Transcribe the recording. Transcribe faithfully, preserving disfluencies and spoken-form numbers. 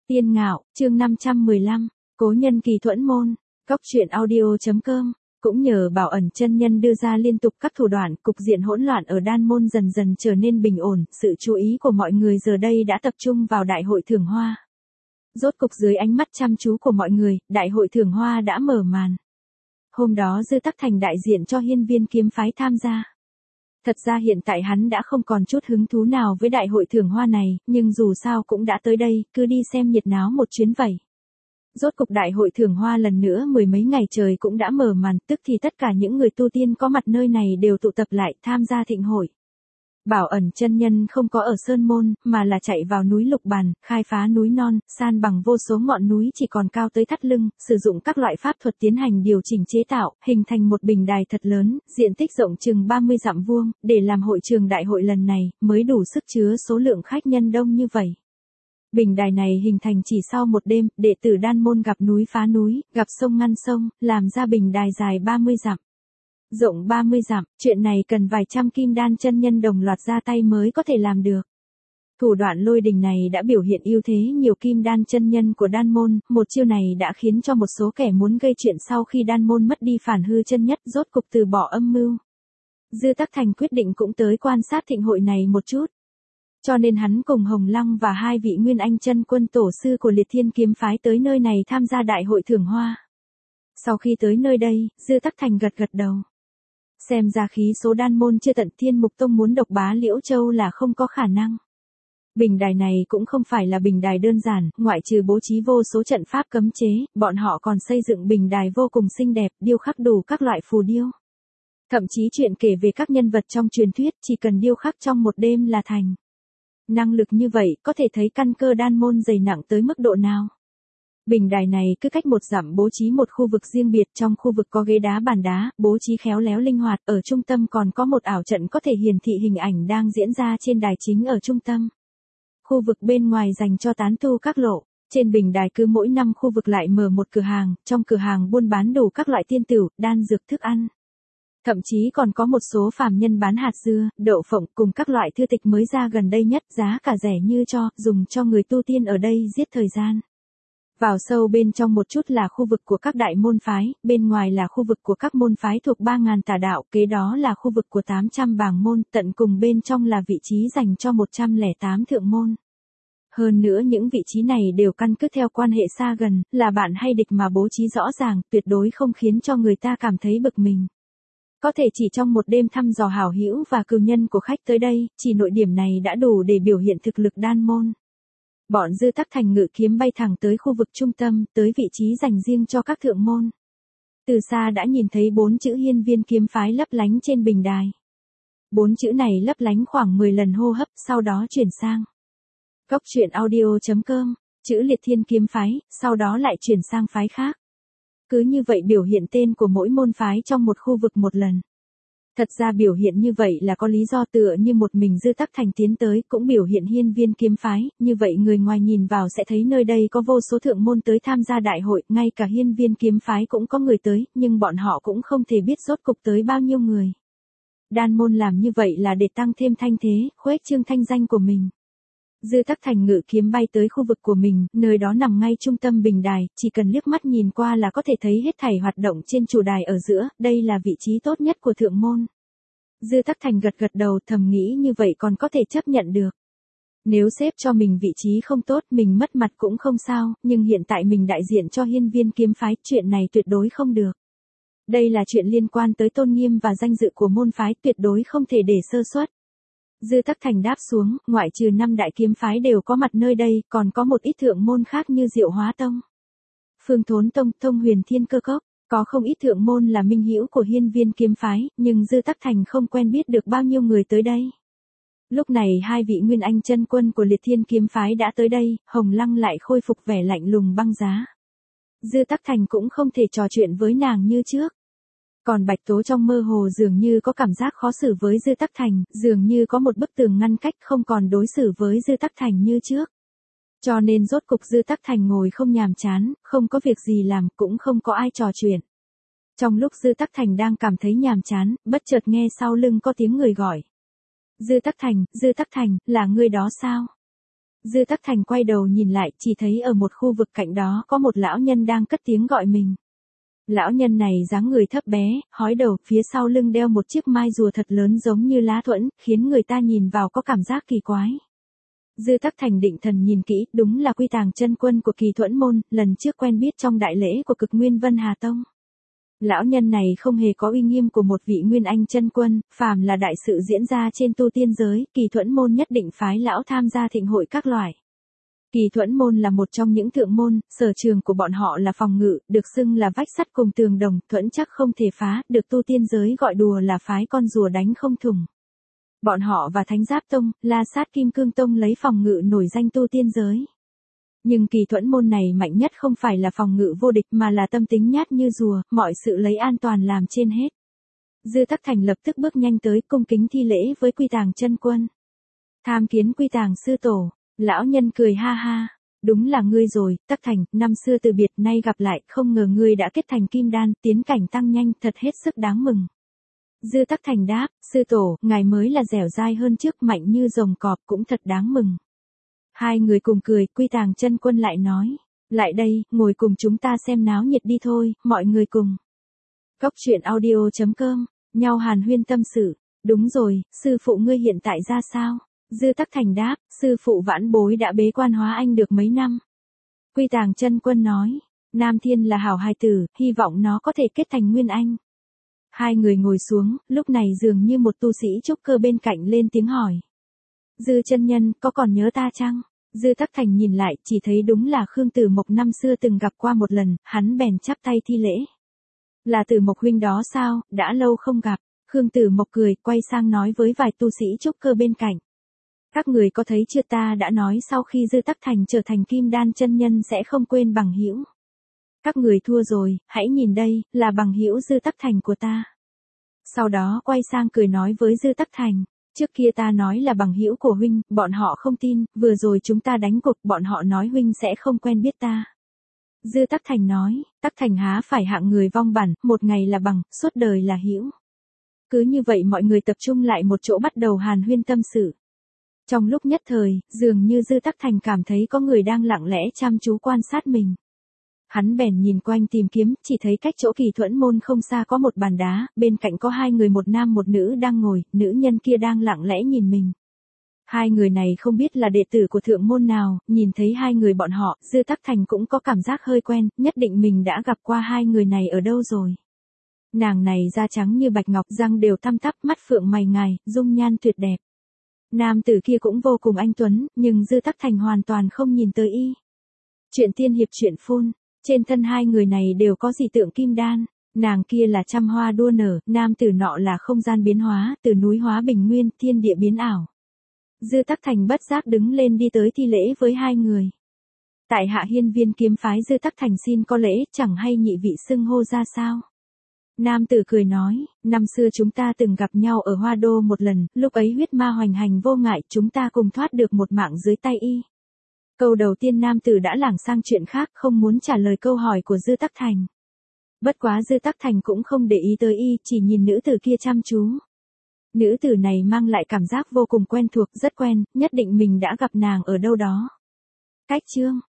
Tiên Ngạo, chương năm trăm mười lăm, Cố nhân kỳ thuẫn môn, Cóc truyện audio.com. Cũng nhờ Bảo Ẩn chân nhân đưa ra liên tục các thủ đoạn, cục diện hỗn loạn ở Đan Môn dần dần trở nên bình ổn, sự chú ý của mọi người giờ đây đã tập trung vào đại hội thưởng hoa. Rốt cục dưới ánh mắt chăm chú của mọi người, đại hội thưởng hoa đã mở màn. Hôm đó Dư Tắc Thành đại diện cho Hiên Viên kiếm phái tham gia. Thật ra hiện tại hắn đã không còn chút hứng thú nào với đại hội thưởng hoa này, nhưng dù sao cũng đã tới đây, cứ đi xem nhiệt náo một chuyến vậy. Rốt cục đại hội thưởng hoa lần nữa mười mấy ngày trời cũng đã mở màn, tức thì tất cả những người tu tiên có mặt nơi này đều tụ tập lại tham gia thịnh hội. Bảo Ẩn chân nhân không có ở Sơn Môn, mà là chạy vào núi Lục Bàn, khai phá núi non, san bằng vô số ngọn núi chỉ còn cao tới thắt lưng, sử dụng các loại pháp thuật tiến hành điều chỉnh chế tạo, hình thành một bình đài thật lớn, diện tích rộng chừng ba mươi dặm vuông, để làm hội trường đại hội lần này, mới đủ sức chứa số lượng khách nhân đông như vậy. Bình đài này hình thành chỉ sau một đêm, đệ tử Đan Môn gặp núi phá núi, gặp sông ngăn sông, làm ra bình đài dài ba mươi dặm. Rộng ba mươi dặm, chuyện này cần vài trăm kim đan chân nhân đồng loạt ra tay mới có thể làm được. Thủ đoạn lôi đình này đã biểu hiện ưu thế nhiều kim đan chân nhân của Đan Môn, một chiêu này đã khiến cho một số kẻ muốn gây chuyện sau khi Đan Môn mất đi phản hư chân nhất rốt cục từ bỏ âm mưu. Dư Tắc Thành quyết định cũng tới quan sát thịnh hội này một chút. Cho nên hắn cùng Hồng Lăng và hai vị Nguyên Anh chân quân tổ sư của Liệt Thiên kiếm phái tới nơi này tham gia đại hội thưởng hoa. Sau khi tới nơi đây, Dư Tắc Thành gật gật đầu. Xem ra khí số Đan Môn chưa tận Thiên Mục Tông muốn độc bá Liễu Châu là không có khả năng. Bình đài này cũng không phải là bình đài đơn giản, ngoại trừ bố trí vô số trận pháp cấm chế, bọn họ còn xây dựng bình đài vô cùng xinh đẹp, điêu khắc đủ các loại phù điêu. Thậm chí chuyện kể về các nhân vật trong truyền thuyết chỉ cần điêu khắc trong một đêm là thành. Năng lực như vậy có thể thấy căn cơ Đan Môn dày nặng tới mức độ nào. Bình đài này cứ cách một dặm bố trí một khu vực riêng biệt, trong khu vực có ghế đá bàn đá, bố trí khéo léo linh hoạt, ở trung tâm còn có một ảo trận có thể hiển thị hình ảnh đang diễn ra trên đài chính ở trung tâm. Khu vực bên ngoài dành cho tán tu các lộ, trên bình đài cứ mỗi năm khu vực lại mở một cửa hàng, trong cửa hàng buôn bán đủ các loại tiên tửu, đan dược thức ăn. Thậm chí còn có một số phàm nhân bán hạt dưa, đậu phộng cùng các loại thư tịch mới ra gần đây nhất, giá cả rẻ như cho, dùng cho người tu tiên ở đây giết thời gian. Vào sâu bên trong một chút là khu vực của các đại môn phái, bên ngoài là khu vực của các môn phái thuộc ba ngàn tà đạo, kế đó là khu vực của tám trăm bảng môn, tận cùng bên trong là vị trí dành cho một trăm lẻ tám thượng môn. Hơn nữa những vị trí này đều căn cứ theo quan hệ xa gần, là bạn hay địch mà bố trí rõ ràng, tuyệt đối không khiến cho người ta cảm thấy bực mình. Có thể chỉ trong một đêm thăm dò hảo hữu và cừu nhân của khách tới đây, chỉ nội điểm này đã đủ để biểu hiện thực lực Đan Môn. Bọn Dư Tắc Thành ngự kiếm bay thẳng tới khu vực trung tâm, tới vị trí dành riêng cho các thượng môn. Từ xa đã nhìn thấy bốn chữ Hiên Viên kiếm phái lấp lánh trên bình đài. Bốn chữ này lấp lánh khoảng mười lần hô hấp, sau đó chuyển sang Cóc truyện audio.com, chữ Liệt Thiên kiếm phái, sau đó lại chuyển sang phái khác. Cứ như vậy biểu hiện tên của mỗi môn phái trong một khu vực một lần. Thật ra biểu hiện như vậy là có lý do, tựa như một mình Dư Tắc Thành tiến tới cũng biểu hiện Hiên Viên kiếm phái, như vậy người ngoài nhìn vào sẽ thấy nơi đây có vô số thượng môn tới tham gia đại hội, ngay cả Hiên Viên kiếm phái cũng có người tới, nhưng bọn họ cũng không thể biết rốt cục tới bao nhiêu người. Đan Môn làm như vậy là để tăng thêm thanh thế, khuếch trương thanh danh của mình. Dư Tắc Thành ngự kiếm bay tới khu vực của mình, nơi đó nằm ngay trung tâm bình đài, chỉ cần liếc mắt nhìn qua là có thể thấy hết thảy hoạt động trên chủ đài ở giữa, đây là vị trí tốt nhất của thượng môn. Dư Tắc Thành gật gật đầu, thầm nghĩ như vậy còn có thể chấp nhận được. Nếu xếp cho mình vị trí không tốt, mình mất mặt cũng không sao, nhưng hiện tại mình đại diện cho Hiên Viên kiếm phái, chuyện này tuyệt đối không được. Đây là chuyện liên quan tới tôn nghiêm và danh dự của môn phái, tuyệt đối không thể để sơ suất. Dư Tắc Thành đáp xuống, ngoại trừ năm đại kiếm phái đều có mặt nơi đây, còn có một ít thượng môn khác như Diệu Hóa Tông, Phương Thốn Tông, Tông Huyền Thiên Cơ Cốc, có không ít thượng môn là minh hữu của Hiên Viên kiếm phái, nhưng Dư Tắc Thành không quen biết được bao nhiêu người tới đây. Lúc này hai vị Nguyên Anh chân quân của Liệt Thiên kiếm phái đã tới đây, Hồng Lăng lại khôi phục vẻ lạnh lùng băng giá. Dư Tắc Thành cũng không thể trò chuyện với nàng như trước. Còn Bạch Tố trong mơ hồ dường như có cảm giác khó xử với Dư Tắc Thành, dường như có một bức tường ngăn cách, không còn đối xử với Dư Tắc Thành như trước. Cho nên rốt cục Dư Tắc Thành ngồi không nhàm chán, không có việc gì làm, cũng không có ai trò chuyện. Trong lúc Dư Tắc Thành đang cảm thấy nhàm chán, bất chợt nghe sau lưng có tiếng người gọi. Dư Tắc Thành, Dư Tắc Thành, là ngươi đó sao? Dư Tắc Thành quay đầu nhìn lại, chỉ thấy ở một khu vực cạnh đó có một lão nhân đang cất tiếng gọi mình. Lão nhân này dáng người thấp bé, hói đầu, phía sau lưng đeo một chiếc mai rùa thật lớn giống như lá thuẫn, khiến người ta nhìn vào có cảm giác kỳ quái. Dư Tắc Thành định thần nhìn kỹ, đúng là Quy Tàng Chân Quân của Kỳ Thuẫn Môn, lần trước quen biết trong đại lễ của Cực Nguyên Vân Hà Tông. Lão nhân này không hề có uy nghiêm của một vị Nguyên Anh chân quân, phàm là đại sự diễn ra trên tu tiên giới, Kỳ Thuẫn Môn nhất định phái lão tham gia thịnh hội các loại. Kỳ Thuẫn Môn là một trong những thượng môn, sở trường của bọn họ là phòng ngự, được xưng là vách sắt cùng tường đồng, thuẫn chắc không thể phá, được tu tiên giới gọi đùa là phái con rùa đánh không thủng. Bọn họ và Thánh Giáp Tông, La Sát Kim Cương Tông lấy phòng ngự nổi danh tu tiên giới. Nhưng Kỳ Thuẫn Môn này mạnh nhất không phải là phòng ngự vô địch mà là tâm tính nhát như rùa, mọi sự lấy an toàn làm trên hết. Dư Tắc Thành lập tức bước nhanh tới cung kính thi lễ với Quy Tàng Chân Quân. Tham kiến Quy Tàng sư tổ. Lão nhân cười ha ha. Đúng là ngươi rồi, Tắc Thành, năm xưa từ biệt nay gặp lại, không ngờ ngươi đã kết thành kim đan, tiến cảnh tăng nhanh, thật hết sức đáng mừng. Dư Tắc Thành đáp, sư tổ, ngài mới là dẻo dai hơn trước, mạnh như rồng cọp, cũng thật đáng mừng. Hai người cùng cười, Quy Tàng Chân Quân lại nói, lại đây, ngồi cùng chúng ta xem náo nhiệt đi thôi, mọi người cùng. Cốc truyện audio chấm com, nhau hàn huyên tâm sự. Đúng rồi, sư phụ ngươi hiện tại ra sao? Dư Tắc Thành đáp, sư phụ vãn bối đã bế quan hóa anh được mấy năm. Quy Tàng Chân Quân nói, Nam Thiên là hảo hài tử, hy vọng nó có thể kết thành nguyên anh. Hai người ngồi xuống, lúc này dường như một tu sĩ trúc cơ bên cạnh lên tiếng hỏi. Dư chân nhân, có còn nhớ ta chăng? Dư Tắc Thành nhìn lại, chỉ thấy đúng là Khương Tử Mộc năm xưa từng gặp qua một lần, hắn bèn chắp tay thi lễ. Là Tử Mộc huynh đó sao, đã lâu không gặp. Khương Tử Mộc cười, quay sang nói với vài tu sĩ trúc cơ bên cạnh. Các người có thấy chưa, ta đã nói sau khi Dư Tắc Thành trở thành kim đan chân nhân sẽ không quên bằng hữu. Các người thua rồi, hãy nhìn đây, là bằng hữu Dư Tắc Thành của ta. Sau đó quay sang cười nói với Dư Tắc Thành, trước kia ta nói là bằng hữu của huynh, bọn họ không tin, vừa rồi chúng ta đánh cuộc, bọn họ nói huynh sẽ không quen biết ta. Dư Tắc Thành nói, Tắc Thành há phải hạng người vong bản, một ngày là bằng, suốt đời là hữu. Cứ như vậy mọi người tập trung lại một chỗ bắt đầu hàn huyên tâm sự. Trong lúc nhất thời, dường như Dư Tắc Thành cảm thấy có người đang lặng lẽ chăm chú quan sát mình. Hắn bèn nhìn quanh tìm kiếm, chỉ thấy cách chỗ Kỳ Thuẫn Môn không xa có một bàn đá, bên cạnh có hai người một nam một nữ đang ngồi, nữ nhân kia đang lặng lẽ nhìn mình. Hai người này không biết là đệ tử của thượng môn nào, nhìn thấy hai người bọn họ, Dư Tắc Thành cũng có cảm giác hơi quen, nhất định mình đã gặp qua hai người này ở đâu rồi. Nàng này da trắng như bạch ngọc, răng đều tăm tắp, mắt phượng mày ngài, dung nhan tuyệt đẹp. Nam tử kia cũng vô cùng anh tuấn, nhưng Dư Tắc Thành hoàn toàn không nhìn tới y. Chuyện tiên hiệp chuyện phun, trên thân hai người này đều có dị tượng kim đan, nàng kia là trăm hoa đua nở, nam tử nọ là không gian biến hóa, từ núi hóa bình nguyên, thiên địa biến ảo. Dư Tắc Thành bất giác đứng lên đi tới thi lễ với hai người. Tại hạ Hiên Viên kiếm phái Dư Tắc Thành xin có lễ, chẳng hay nhị vị xưng hô ra sao. Nam tử cười nói, năm xưa chúng ta từng gặp nhau ở Hoa Đô một lần, lúc ấy huyết ma hoành hành vô ngại, chúng ta cùng thoát được một mạng dưới tay y. Câu đầu tiên nam tử đã lảng sang chuyện khác, không muốn trả lời câu hỏi của Dư Tắc Thành. Bất quá Dư Tắc Thành cũng không để ý tới y, chỉ nhìn nữ tử kia chăm chú. Nữ tử này mang lại cảm giác vô cùng quen thuộc, rất quen, nhất định mình đã gặp nàng ở đâu đó. Cách chương